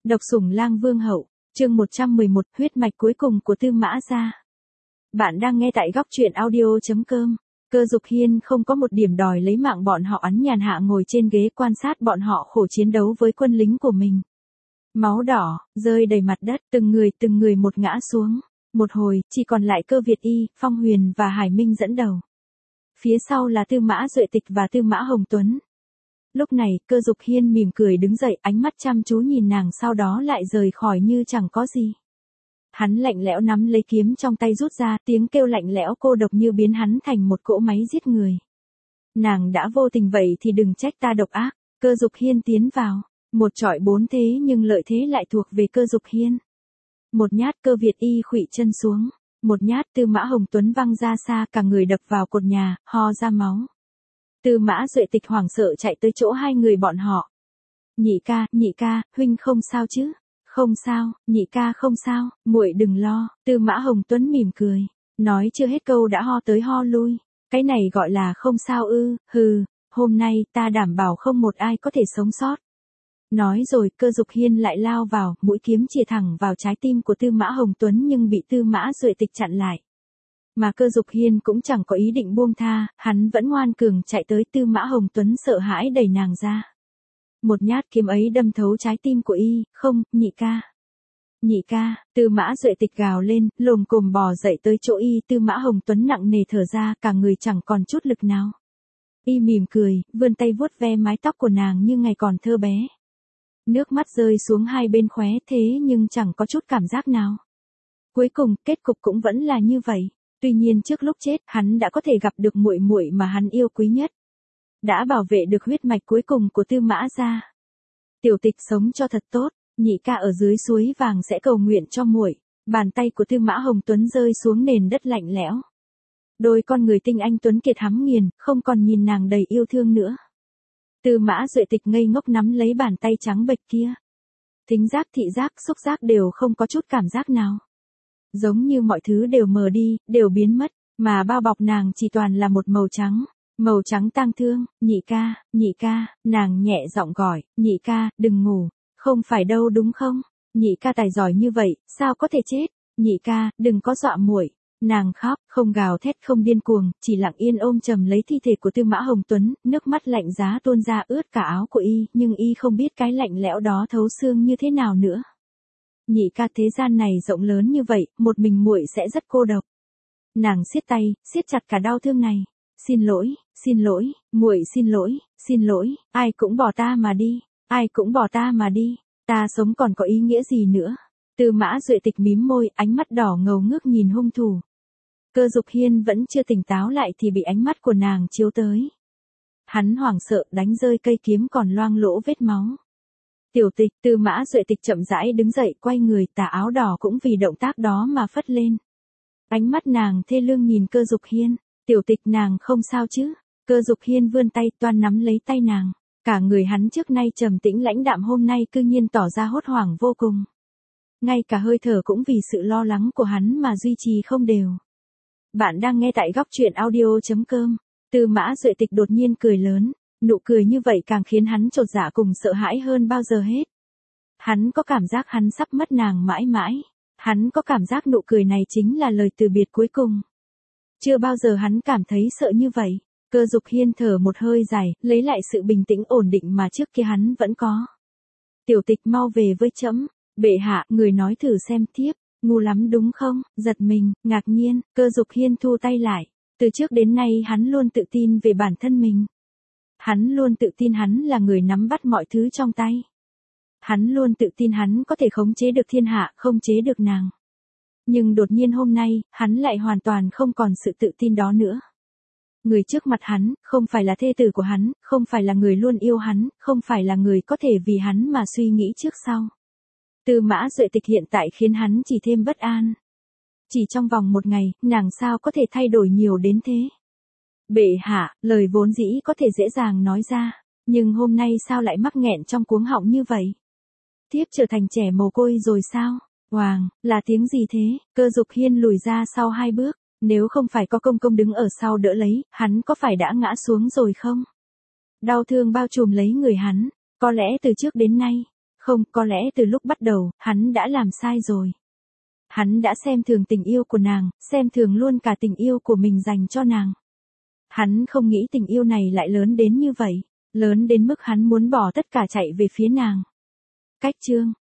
Độc Sủng Lang Vương Hậu, chương 111, huyết mạch cuối cùng của Tư Mã gia. Bạn đang nghe tại góc truyện audio.com. Cơ Dục Hiên không có một điểm đòi lấy mạng bọn họ, ắn nhàn hạ ngồi trên ghế quan sát bọn họ khổ chiến đấu với quân lính của mình. Máu đỏ, rơi đầy mặt đất, từng người một ngã xuống. Một hồi, chỉ còn lại Cơ Việt Y, Phong Huyền và Hải Minh dẫn đầu. Phía sau là Tư Mã Duệ Tịch và Tư Mã Hồng Tuấn. Lúc này, Cơ Dục Hiên mỉm cười đứng dậy, ánh mắt chăm chú nhìn nàng, sau đó lại rời khỏi như chẳng có gì. Hắn lạnh lẽo nắm lấy kiếm trong tay rút ra, tiếng kêu lạnh lẽo cô độc như biến hắn thành một cỗ máy giết người. Nàng đã vô tình vậy thì đừng trách ta độc ác. Cơ Dục Hiên tiến vào, một trọi bốn thế nhưng lợi thế lại thuộc về Cơ Dục Hiên. Một nhát Cơ Việt Y khuỵu chân xuống, một nhát Tư Mã Hồng Tuấn văng ra xa, cả người đập vào cột nhà, ho ra máu. Tư Mã Duệ Tịch hoảng sợ chạy tới chỗ hai người bọn họ. Nhị ca, huynh không sao chứ? Không sao, nhị ca không sao, muội đừng lo. Tư Mã Hồng Tuấn mỉm cười, nói chưa hết câu đã ho tới ho lui. Cái này gọi là không sao ư? Hừ, hôm nay ta đảm bảo không một ai có thể sống sót. Nói rồi, Cơ Dục Hiên lại lao vào, mũi kiếm chĩa thẳng vào trái tim của Tư Mã Hồng Tuấn nhưng bị Tư Mã Duệ Tịch chặn lại. Mà Cơ Dục Hiên cũng chẳng có ý định buông tha, hắn vẫn ngoan cường chạy tới. Tư Mã Hồng Tuấn sợ hãi đẩy nàng ra. Một nhát kiếm ấy đâm thấu trái tim của y. Không, nhị ca. Nhị ca, Tư Mã Duệ Tịch gào lên, lồm cồm bò dậy tới chỗ y. Tư Mã Hồng Tuấn nặng nề thở ra, cả người chẳng còn chút lực nào. Y mỉm cười, vươn tay vuốt ve mái tóc của nàng như ngày còn thơ bé. Nước mắt rơi xuống hai bên khóe, thế nhưng chẳng có chút cảm giác nào. Cuối cùng, kết cục cũng vẫn là như vậy. Tuy nhiên trước lúc chết, hắn đã có thể gặp được muội muội mà hắn yêu quý nhất. Đã bảo vệ được huyết mạch cuối cùng của Tư Mã gia. Tiểu Tịch sống cho thật tốt, nhị ca ở dưới suối vàng sẽ cầu nguyện cho muội. Bàn tay của Tư Mã Hồng Tuấn rơi xuống nền đất lạnh lẽo. Đôi con người tinh anh tuấn kiệt hắm nghiền, không còn nhìn nàng đầy yêu thương nữa. Tư Mã Duệ Tịch ngây ngốc nắm lấy bàn tay trắng bệch kia. Thính giác, thị giác, xúc giác đều không có chút cảm giác nào. Giống như mọi thứ đều mờ đi, đều biến mất, mà bao bọc nàng chỉ toàn là một màu trắng tang thương. Nhị ca, nàng nhẹ giọng gọi, nhị ca, đừng ngủ, không phải đâu đúng không? Nhị ca tài giỏi như vậy, sao có thể chết? Nhị ca, đừng có dọa muội. Nàng khóc, không gào thét, không điên cuồng, chỉ lặng yên ôm chầm lấy thi thể của Tư Mã Hồng Tuấn, nước mắt lạnh giá tuôn ra ướt cả áo của y, nhưng y không biết cái lạnh lẽo đó thấu xương như thế nào nữa. Nhị ca, thế gian này rộng lớn như vậy, một mình muội sẽ rất cô độc. Nàng siết tay, siết chặt cả đau thương này. Xin lỗi, muội xin lỗi, ai cũng bỏ ta mà đi, ta sống còn có ý nghĩa gì nữa? Tư Mã Duệ Tịch mím môi, ánh mắt đỏ ngầu ngước nhìn hung thủ. Cơ Dục Hiên vẫn chưa tỉnh táo lại thì bị ánh mắt của nàng chiếu tới. Hắn hoảng sợ đánh rơi cây kiếm còn loang lỗ vết máu. Tiểu Tịch, Tư Mã Duệ Tịch chậm rãi đứng dậy, quay người, tà áo đỏ cũng vì động tác đó mà phất lên. Ánh mắt nàng thê lương nhìn Cơ Dục Hiên. Tiểu Tịch, nàng không sao chứ? Cơ Dục Hiên vươn tay toan nắm lấy tay nàng. Cả người hắn trước nay trầm tĩnh lãnh đạm hôm nay cư nhiên tỏ ra hốt hoảng vô cùng. Ngay cả hơi thở cũng vì sự lo lắng của hắn mà duy trì không đều. Bạn đang nghe tại góc truyện audio.com. Tư Mã Duệ Tịch đột nhiên cười lớn. Nụ cười như vậy càng khiến hắn chột dạ cùng sợ hãi hơn bao giờ hết. Hắn có cảm giác hắn sắp mất nàng mãi mãi. Hắn có cảm giác nụ cười này chính là lời từ biệt cuối cùng. Chưa bao giờ hắn cảm thấy sợ như vậy. Cơ Dục Hiên thở một hơi dài, lấy lại sự bình tĩnh ổn định mà trước kia hắn vẫn có. Tiểu Tịch, mau về với trẫm. Bệ hạ, người nói thử xem tiếp. Ngu lắm đúng không? Giật mình, ngạc nhiên, Cơ Dục Hiên thu tay lại. Từ trước đến nay hắn luôn tự tin về bản thân mình. Hắn luôn tự tin hắn là người nắm bắt mọi thứ trong tay. Hắn luôn tự tin hắn có thể khống chế được thiên hạ, không chế được nàng. Nhưng đột nhiên hôm nay, hắn lại hoàn toàn không còn sự tự tin đó nữa. Người trước mặt hắn, không phải là thê tử của hắn, không phải là người luôn yêu hắn, không phải là người có thể vì hắn mà suy nghĩ trước sau. Tư Mã Duệ Tịch hiện tại khiến hắn chỉ thêm bất an. Chỉ trong vòng một ngày, nàng sao có thể thay đổi nhiều đến thế? Bệ hạ, lời vốn dĩ có thể dễ dàng nói ra, nhưng hôm nay sao lại mắc nghẹn trong cuống họng như vậy? Thiếp trở thành trẻ mồ côi rồi sao? Hoàng, là tiếng gì thế? Cơ Dục Hiên lùi ra sau 2 bước, nếu không phải có công công đứng ở sau đỡ lấy, hắn có phải đã ngã xuống rồi không? Đau thương bao trùm lấy người hắn, có lẽ từ trước đến nay, Không, có lẽ từ lúc bắt đầu, hắn đã làm sai rồi. Hắn đã xem thường tình yêu của nàng, xem thường luôn cả tình yêu của mình dành cho nàng. Hắn không nghĩ tình yêu này lại lớn đến như vậy, lớn đến mức hắn muốn bỏ tất cả chạy về phía nàng. Cách chương